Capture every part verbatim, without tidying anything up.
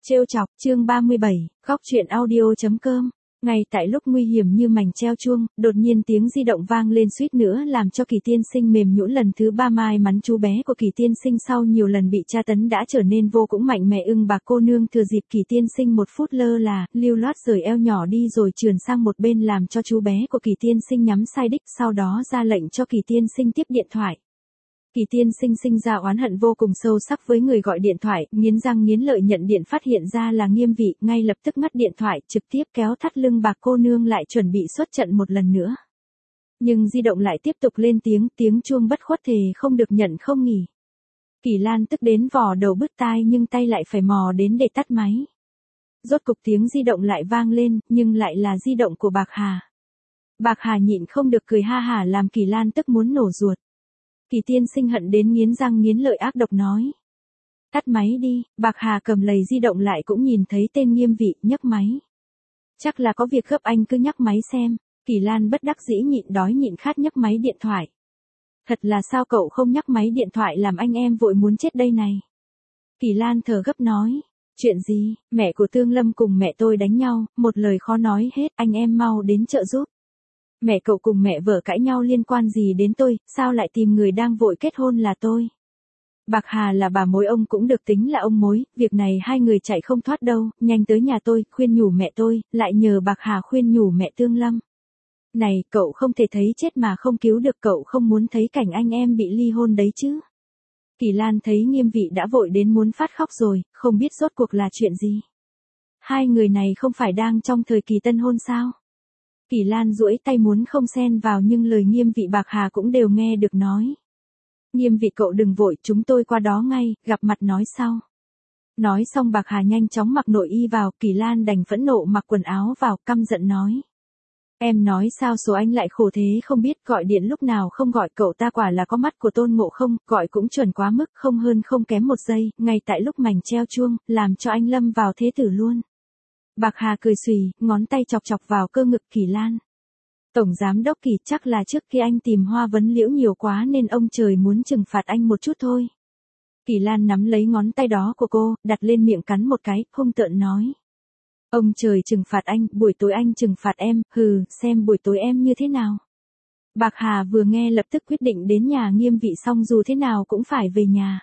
Trêu chọc, chương ba mươi bảy, góc truyện audio.com. Ngay tại lúc nguy hiểm như mảnh treo chuông, đột nhiên tiếng di động vang lên suýt nữa làm cho Kỳ tiên sinh mềm nhũn. Lần thứ ba may mắn chú bé của Kỳ tiên sinh sau nhiều lần bị tra tấn đã trở nên vô cùng mạnh mẽ. Ưng Bạc cô nương thừa dịp Kỳ tiên sinh một phút lơ là, lưu loát rời eo nhỏ đi rồi trườn sang một bên làm cho chú bé của Kỳ tiên sinh nhắm sai đích, sau đó ra lệnh cho Kỳ tiên sinh tiếp điện thoại. Kỳ tiên sinh sinh ra oán hận vô cùng sâu sắc với người gọi điện thoại, nghiến răng nghiến lợi nhận điện phát hiện ra là Nghiêm Vị, ngay lập tức ngắt điện thoại, trực tiếp kéo thắt lưng Bạc cô nương lại chuẩn bị xuất trận một lần nữa. Nhưng di động lại tiếp tục lên tiếng, tiếng chuông bất khuất thề không được nhận không nghỉ. Kỳ Lan tức đến vò đầu bứt tai nhưng tay lại phải mò đến để tắt máy. Rốt cục tiếng di động lại vang lên, nhưng lại là di động của Bạc Hà. Bạc Hà nhịn không được cười ha hả làm Kỳ Lan tức muốn nổ ruột. Kỳ tiên sinh hận đến nghiến răng nghiến lợi ác độc nói. Tắt máy đi. Bạc Hà cầm lầy di động lại cũng nhìn thấy tên Nghiêm Vị, nhấc máy. Chắc là có việc gấp, anh cứ nhấc máy xem. Kỳ Lan bất đắc dĩ nhịn đói nhịn khát nhấc máy điện thoại. Thật là sao cậu không nhấc máy điện thoại làm anh em vội muốn chết đây này. Kỳ Lan thở gấp nói. Chuyện gì, mẹ của Tương Lâm cùng mẹ tôi đánh nhau, một lời khó nói hết, anh em mau đến trợ giúp. Mẹ cậu cùng mẹ vợ cãi nhau liên quan gì đến tôi, sao lại tìm người đang vội kết hôn là tôi. Bạc Hà là bà mối, ông cũng được tính là ông mối, việc này hai người chạy không thoát đâu, nhanh tới nhà tôi, khuyên nhủ mẹ tôi, lại nhờ Bạc Hà khuyên nhủ mẹ Tương Lâm. Này, cậu không thể thấy chết mà không cứu được, cậu không muốn thấy cảnh anh em bị ly hôn đấy chứ. Kỳ Lan thấy Nghiêm Vị đã vội đến muốn phát khóc rồi, không biết rốt cuộc là chuyện gì. Hai người này không phải đang trong thời kỳ tân hôn sao? Kỳ Lan duỗi tay muốn không xen vào nhưng lời Nghiêm Vị Bạc Hà cũng đều nghe được nói. Nghiêm Vị cậu đừng vội, chúng tôi qua đó ngay, gặp mặt nói sau. Nói xong Bạc Hà nhanh chóng mặc nội y vào, Kỳ Lan đành phẫn nộ mặc quần áo vào, căm giận nói. Em nói sao số anh lại khổ thế không biết, gọi điện lúc nào không gọi, cậu ta quả là có mắt của Tôn Ngộ Không, gọi cũng chuẩn quá mức, không hơn không kém một giây, ngay tại lúc mảnh treo chuông, làm cho anh lâm vào thế tử luôn. Bạc Hà cười xùy, ngón tay chọc chọc vào cơ ngực Kỳ Lan. Tổng giám đốc Kỳ, chắc là trước khi anh tìm Hoa Vấn Liễu nhiều quá nên ông trời muốn trừng phạt anh một chút thôi. Kỳ Lan nắm lấy ngón tay đó của cô, đặt lên miệng cắn một cái, hung tợn nói. Ông trời trừng phạt anh, buổi tối anh trừng phạt em, hừ, xem buổi tối em như thế nào. Bạc Hà vừa nghe lập tức quyết định đến nhà Nghiêm Vị, xong dù thế nào cũng phải về nhà.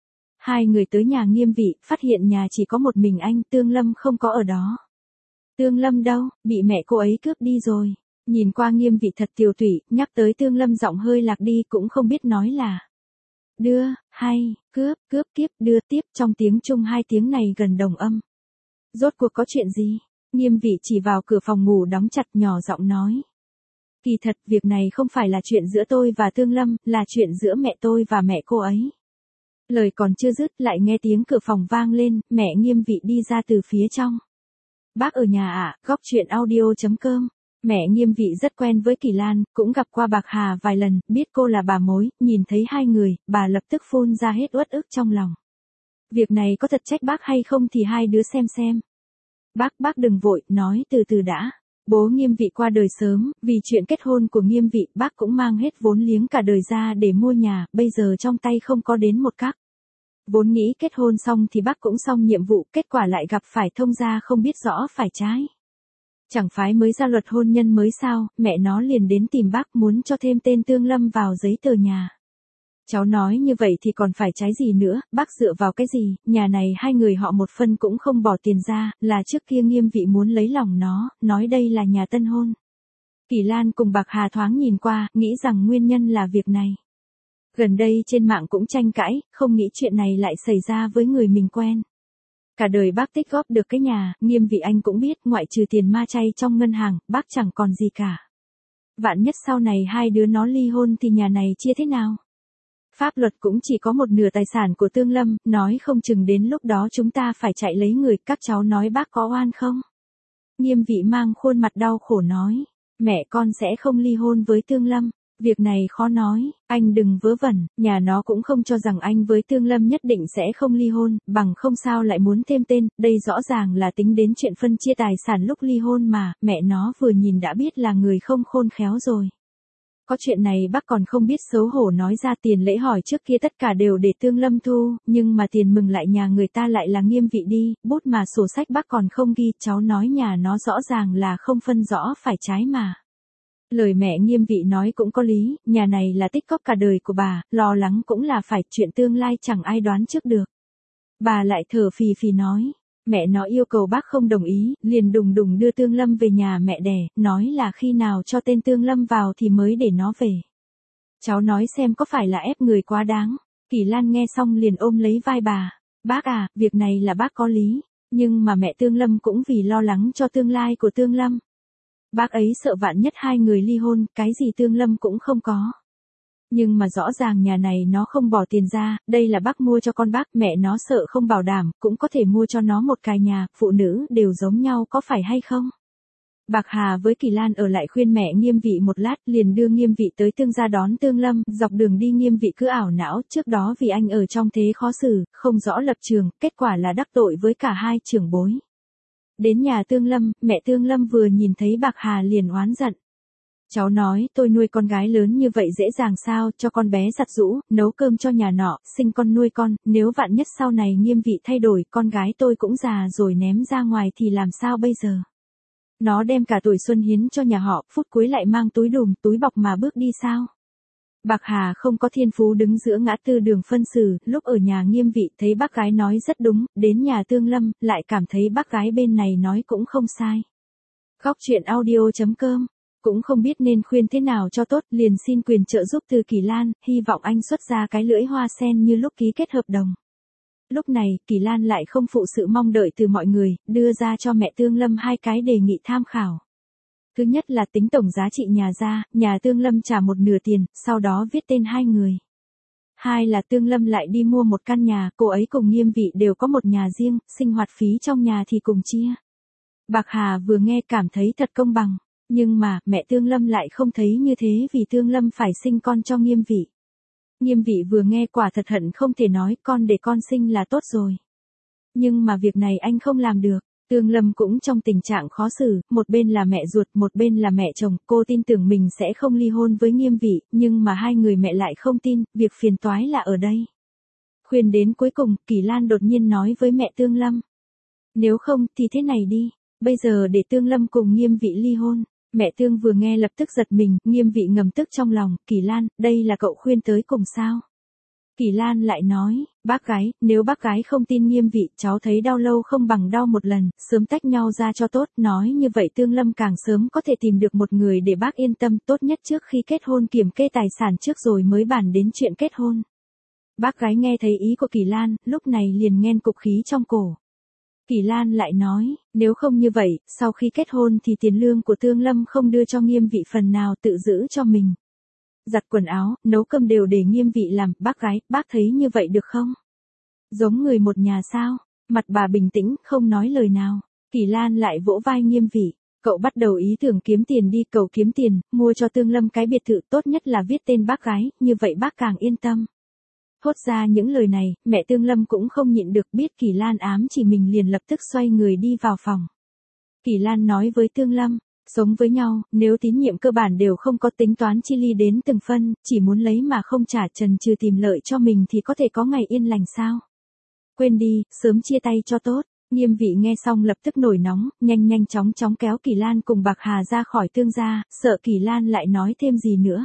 Hai người tới nhà Nghiêm Vị, phát hiện nhà chỉ có một mình anh, Tương Lâm không có ở đó. Tương Lâm đâu, bị mẹ cô ấy cướp đi rồi. Nhìn qua Nghiêm Vị thật tiều tụy, nhắc tới Tương Lâm giọng hơi lạc đi, cũng không biết nói là đưa, hay, cướp, cướp kiếp, đưa tiếp, trong tiếng Trung hai tiếng này gần đồng âm. Rốt cuộc có chuyện gì? Nghiêm Vị chỉ vào cửa phòng ngủ đóng chặt, nhỏ giọng nói. Kỳ thật, việc này không phải là chuyện giữa tôi và Tương Lâm, là chuyện giữa mẹ tôi và mẹ cô ấy. Lời còn chưa dứt lại nghe tiếng cửa phòng vang lên, mẹ Nghiêm Vị đi ra từ phía trong. Bác ở nhà ạ, à, góc truyện audio.com. Mẹ Nghiêm Vị rất quen với Kỳ Lan, cũng gặp qua Bạc Hà vài lần, biết cô là bà mối, nhìn thấy hai người, bà lập tức phun ra hết uất ức trong lòng. Việc này có thật trách bác hay không thì hai đứa xem xem. Bác, bác đừng vội, nói từ từ đã. Bố Nghiêm Vị qua đời sớm, vì chuyện kết hôn của Nghiêm Vị, bác cũng mang hết vốn liếng cả đời ra để mua nhà, bây giờ trong tay không có đến một cắc. Vốn nghĩ kết hôn xong thì bác cũng xong nhiệm vụ, kết quả lại gặp phải thông gia không biết rõ phải trái. Chẳng phải mới ra luật hôn nhân mới sao, mẹ nó liền đến tìm bác muốn cho thêm tên Tương Lâm vào giấy tờ nhà. Cháu nói như vậy thì còn phải trái gì nữa, bác dựa vào cái gì, nhà này hai người họ một phân cũng không bỏ tiền ra, là trước kia Nghiêm Vị muốn lấy lòng nó, nói đây là nhà tân hôn. Kỳ Lan cùng Bạc Hà thoáng nhìn qua, nghĩ rằng nguyên nhân là việc này. Gần đây trên mạng cũng tranh cãi, không nghĩ chuyện này lại xảy ra với người mình quen. Cả đời bác tích góp được cái nhà, Nghiêm Vị anh cũng biết, ngoại trừ tiền ma chay trong ngân hàng, bác chẳng còn gì cả. Vạn nhất sau này hai đứa nó ly hôn thì nhà này chia thế nào? Pháp luật cũng chỉ có một nửa tài sản của Tương Lâm, nói không chừng đến lúc đó chúng ta phải chạy lấy người, các cháu nói bác có oan không? Nghiêm Vị mang khuôn mặt đau khổ nói, mẹ con sẽ không ly hôn với Tương Lâm. Việc này khó nói, anh đừng vớ vẩn, nhà nó cũng không cho rằng anh với Tương Lâm nhất định sẽ không ly hôn, bằng không sao lại muốn thêm tên, đây rõ ràng là tính đến chuyện phân chia tài sản lúc ly hôn mà, mẹ nó vừa nhìn đã biết là người không khôn khéo rồi. Có chuyện này bác còn không biết xấu hổ nói ra, tiền lễ hỏi trước kia tất cả đều để Tương Lâm thu, nhưng mà tiền mừng lại nhà người ta lại là Nghiêm Vị đi, bút mà sổ sách bác còn không ghi, cháu nói nhà nó rõ ràng là không phân rõ phải trái mà. Lời mẹ Nghiêm Vị nói cũng có lý, nhà này là tích cóp cả đời của bà, lo lắng cũng là phải, chuyện tương lai chẳng ai đoán trước được. Bà lại thở phì phì nói. Mẹ nó yêu cầu bác không đồng ý, liền đùng đùng đưa Tương Lâm về nhà mẹ đẻ, nói là khi nào cho tên Tương Lâm vào thì mới để nó về. Cháu nói xem có phải là ép người quá đáng. Kỳ Lan nghe xong liền ôm lấy vai bà. Bác à, việc này là bác có lý, nhưng mà mẹ Tương Lâm cũng vì lo lắng cho tương lai của Tương Lâm. Bác ấy sợ vạn nhất hai người ly hôn, cái gì Tương Lâm cũng không có. Nhưng mà rõ ràng nhà này nó không bỏ tiền ra, đây là bác mua cho con bác, mẹ nó sợ không bảo đảm, cũng có thể mua cho nó một cái nhà, phụ nữ đều giống nhau có phải hay không? Bạc Hà với Kỳ Lan ở lại khuyên mẹ Nghiêm Vị một lát, liền đưa Nghiêm Vị tới Tương gia đón Tương Lâm, dọc đường đi Nghiêm Vị cứ ảo não, trước đó vì anh ở trong thế khó xử, không rõ lập trường, kết quả là đắc tội với cả hai trưởng bối. Đến nhà Tương Lâm, mẹ Tương Lâm vừa nhìn thấy Bạc Hà liền oán giận. Cháu nói, tôi nuôi con gái lớn như vậy dễ dàng sao, cho con bé giặt giũ, nấu cơm cho nhà nọ, sinh con nuôi con, nếu vạn nhất sau này Nghiêm Vị thay đổi, con gái tôi cũng già rồi ném ra ngoài thì làm sao bây giờ? Nó đem cả tuổi xuân hiến cho nhà họ, phút cuối lại mang túi đùm, túi bọc mà bước đi sao? Bạc Hà không có thiên phú đứng giữa ngã tư đường phân xử, lúc ở nhà Nghiêm Vị thấy bác gái nói rất đúng, đến nhà Tương Lâm, lại cảm thấy bác gái bên này nói cũng không sai. Góc truyện audio chấm com cũng không biết nên khuyên thế nào cho tốt, liền xin quyền trợ giúp từ Kỳ Lan, hy vọng anh xuất ra cái lưỡi hoa sen như lúc ký kết hợp đồng. Lúc này, Kỳ Lan lại không phụ sự mong đợi từ mọi người, đưa ra cho mẹ Tương Lâm hai cái đề nghị tham khảo. Thứ nhất là tính tổng giá trị nhà ra, nhà Tương Lâm trả một nửa tiền, sau đó viết tên hai người. Hai là Tương Lâm lại đi mua một căn nhà, cô ấy cùng Nghiêm Vị đều có một nhà riêng, sinh hoạt phí trong nhà thì cùng chia. Bạc Hà vừa nghe cảm thấy thật công bằng. Nhưng mà, mẹ Tương Lâm lại không thấy như thế vì Tương Lâm phải sinh con cho Nghiêm Vị. Nghiêm Vị vừa nghe quả thật hận không thể nói con để con sinh là tốt rồi. Nhưng mà việc này anh không làm được. Tương Lâm cũng trong tình trạng khó xử, một bên là mẹ ruột, một bên là mẹ chồng, cô tin tưởng mình sẽ không ly hôn với Nghiêm Vị, nhưng mà hai người mẹ lại không tin, việc phiền toái là ở đây. Khuyên đến cuối cùng, Kỳ Lan đột nhiên nói với mẹ Tương Lâm. Nếu không thì thế này đi, bây giờ để Tương Lâm cùng Nghiêm Vị ly hôn. Mẹ Tương vừa nghe lập tức giật mình, Nghiêm Vị ngầm tức trong lòng, Kỳ Lan, đây là cậu khuyên tới cùng sao? Kỳ Lan lại nói, bác gái, nếu bác gái không tin Nghiêm Vị, cháu thấy đau lâu không bằng đau một lần, sớm tách nhau ra cho tốt, nói như vậy Tương Lâm càng sớm có thể tìm được một người để bác yên tâm, tốt nhất trước khi kết hôn kiểm kê tài sản trước rồi mới bàn đến chuyện kết hôn. Bác gái nghe thấy ý của Kỳ Lan, lúc này liền nhen cục khí trong cổ. Kỳ Lan lại nói, nếu không như vậy, sau khi kết hôn thì tiền lương của Tương Lâm không đưa cho Nghiêm Vị phần nào tự giữ cho mình. Giặt quần áo, nấu cơm đều để Nghiêm Vị làm, bác gái, bác thấy như vậy được không? Giống người một nhà sao? Mặt bà bình tĩnh, không nói lời nào. Kỳ Lan lại vỗ vai Nghiêm Vị, cậu bắt đầu ý tưởng kiếm tiền đi, cậu kiếm tiền, mua cho Tương Lâm cái biệt thự, tốt nhất là viết tên bác gái, như vậy bác càng yên tâm. Thốt ra những lời này, mẹ Tương Lâm cũng không nhịn được, biết Kỳ Lan ám chỉ mình liền lập tức xoay người đi vào phòng. Kỳ Lan nói với Tương Lâm, sống với nhau, nếu tín nhiệm cơ bản đều không có tính toán chi ly đến từng phân, chỉ muốn lấy mà không trả, trần trừ tìm lợi cho mình thì có thể có ngày yên lành sao? Quên đi, sớm chia tay cho tốt. Nghiêm Vị nghe xong lập tức nổi nóng, nhanh nhanh chóng chóng kéo Kỳ Lan cùng Bạc Hà ra khỏi Tương gia, sợ Kỳ Lan lại nói thêm gì nữa.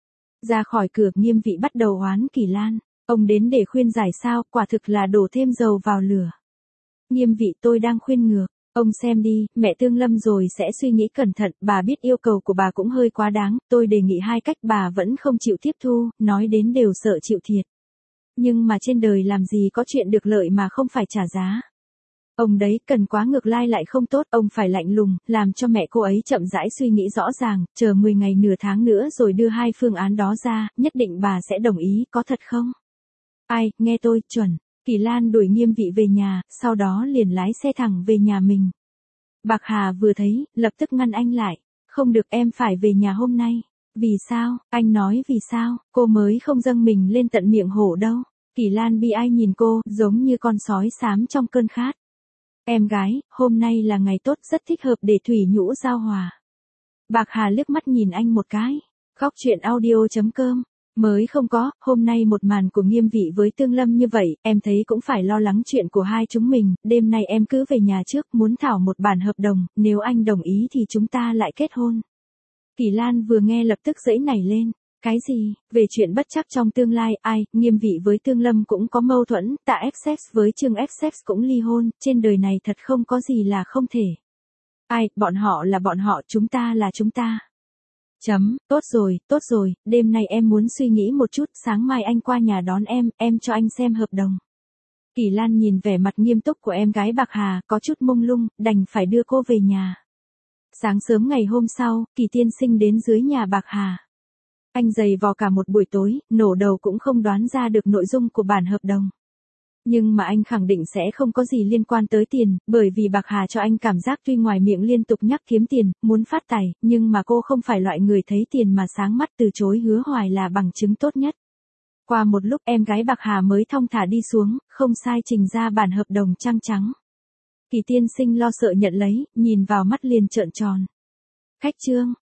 Ra khỏi cửa, Nghiêm Vị bắt đầu oán Kỳ Lan. Ông đến để khuyên giải sao, quả thực là đổ thêm dầu vào lửa. Nghiêm Vị, tôi đang khuyên ngược, ông xem đi, mẹ Tương Lâm rồi sẽ suy nghĩ cẩn thận, bà biết yêu cầu của bà cũng hơi quá đáng, tôi đề nghị hai cách bà vẫn không chịu tiếp thu, nói đến đều sợ chịu thiệt. Nhưng mà trên đời làm gì có chuyện được lợi mà không phải trả giá. Ông đấy cần quá ngược lai lại không tốt, ông phải lạnh lùng, làm cho mẹ cô ấy chậm rãi suy nghĩ rõ ràng, chờ mười ngày nửa tháng nữa rồi đưa hai phương án đó ra, nhất định bà sẽ đồng ý, có thật không? Ai, nghe tôi, chuẩn. Kỳ Lan đuổi Nghiêm Vị về nhà, sau đó liền lái xe thẳng về nhà mình. Bạc Hà vừa thấy, lập tức ngăn anh lại. Không được, em phải về nhà hôm nay. Vì sao? Anh nói vì sao? Cô mới không dâng mình lên tận miệng hổ đâu. Kỳ Lan bi ai nhìn cô, giống như con sói xám trong cơn khát. Em gái, hôm nay là ngày tốt, rất thích hợp để thủy nhũ giao hòa. Bạc Hà liếc mắt nhìn anh một cái. Khóc chuyện audio chấm com. Mới không có, hôm nay một màn của Nghiêm Vị với Tương Lâm như vậy, em thấy cũng phải lo lắng chuyện của hai chúng mình, đêm nay em cứ về nhà trước, muốn thảo một bản hợp đồng, nếu anh đồng ý thì chúng ta lại kết hôn. Kỳ Lan vừa nghe lập tức giãy nảy lên. Cái gì? Về chuyện bất trắc trong tương lai, ai, Nghiêm Vị với Tương Lâm cũng có mâu thuẫn, Tạ Essex với Trương Essex cũng ly hôn, trên đời này thật không có gì là không thể. Ai, bọn họ là bọn họ, chúng ta là chúng ta. Chấm, tốt rồi, tốt rồi, đêm nay em muốn suy nghĩ một chút, sáng mai anh qua nhà đón em, em cho anh xem hợp đồng. Kỳ Lan nhìn vẻ mặt nghiêm túc của em gái Bạc Hà, có chút mông lung, đành phải đưa cô về nhà. Sáng sớm ngày hôm sau, Kỳ tiên sinh đến dưới nhà Bạc Hà. Anh giày vò cả một buổi tối, nổ đầu cũng không đoán ra được nội dung của bản hợp đồng. Nhưng mà anh khẳng định sẽ không có gì liên quan tới tiền, bởi vì Bạc Hà cho anh cảm giác tuy ngoài miệng liên tục nhắc kiếm tiền, muốn phát tài, nhưng mà cô không phải loại người thấy tiền mà sáng mắt, từ chối hứa hoài là bằng chứng tốt nhất. Qua một lúc em gái Bạc Hà mới thong thả đi xuống, không sai trình ra bản hợp đồng trăng trắng. Kỳ tiên sinh lo sợ nhận lấy, nhìn vào mắt liền trợn tròn. Khách trương,